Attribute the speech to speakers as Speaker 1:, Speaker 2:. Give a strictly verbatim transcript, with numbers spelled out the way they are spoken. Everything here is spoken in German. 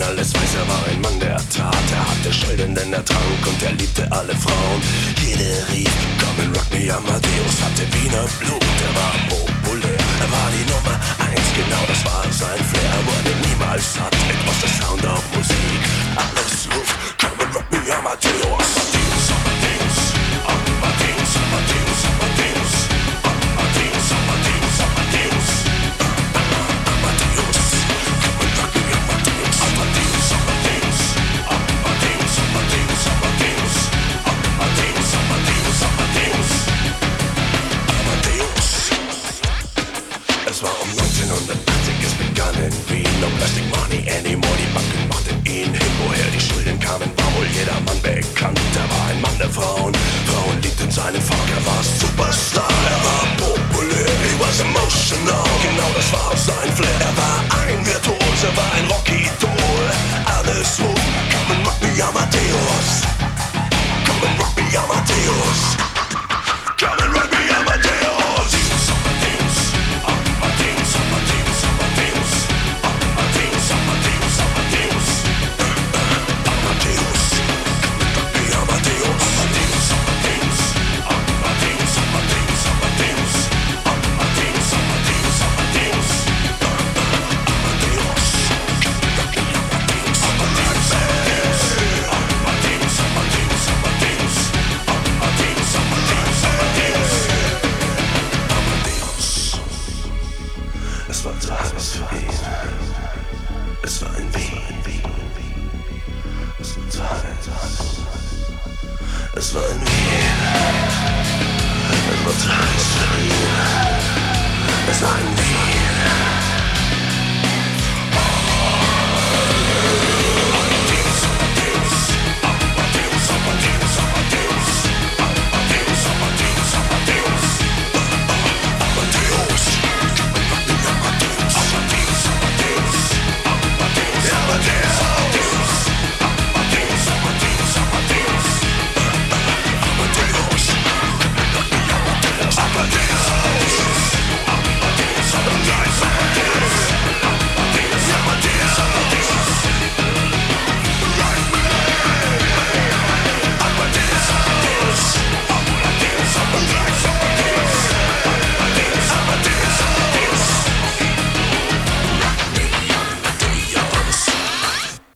Speaker 1: alles weiß, er war ein Mann der Tat. Er hatte Schulden, denn er trank und er liebte alle Frauen. Jede rief, komm and rock me Amadeus, hatte Wiener Blut, er war populär. Er war die Nummer eins, genau das war sein Flair. Er wurde niemals satt, it was the sound of Musik. Alles ruf, komm and rock me Amadeus. Amadeus, Amadeus, Amadeus, Amadeus, Amadeus, Amadeus, Amadeus, Amadeus. Es war um neunzehnhundertachtzig, es begann in Wien. No plastic money anymore, die Banken machten ihn hin. Woher die Schulden kamen, war wohl jedermann bekannt. Er war ein Mann der Frauen, Frauen liebten seinen Funk. Er war Superstar, er war